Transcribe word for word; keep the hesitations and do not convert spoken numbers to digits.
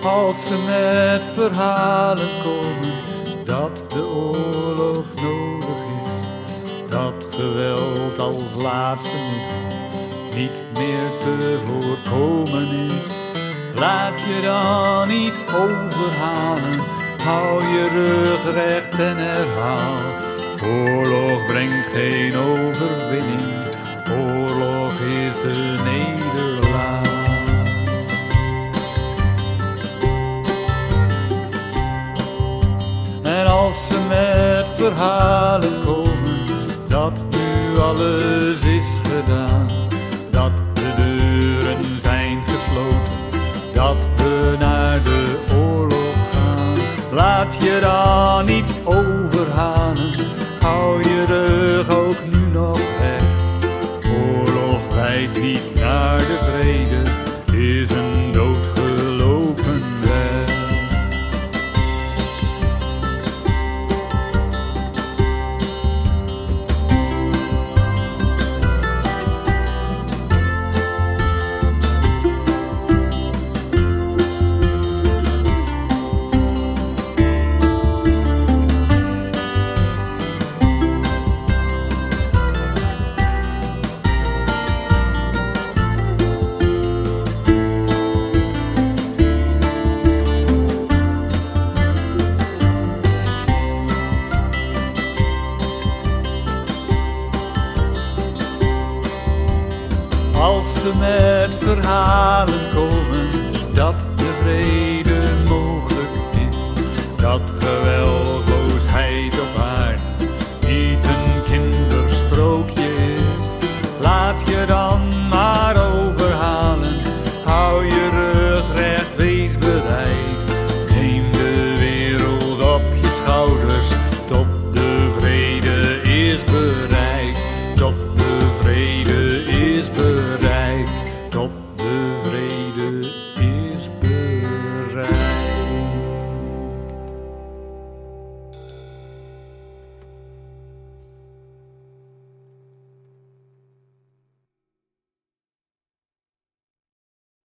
Als ze met verhalen komen dat de oorlog nodig is, dat geweld als laatste middel niet meer te voorkomen is. Laat je dan niet overhalen, hou je rug recht en herhaal. Oorlog brengt geen overwinning, oorlog is de nederlaag. En als ze met verhalen komen dat nu alles is gedaan, dat de deuren zijn gesloten, dat we naar de oorlog gaan, laat je dan niet overhalen, hou je rug ook nu nog recht. Oorlog leidt niet naar de vrede, is een doodgelopen weg. Als ze met verhalen komen dat de vrede mogelijk is, dat geweld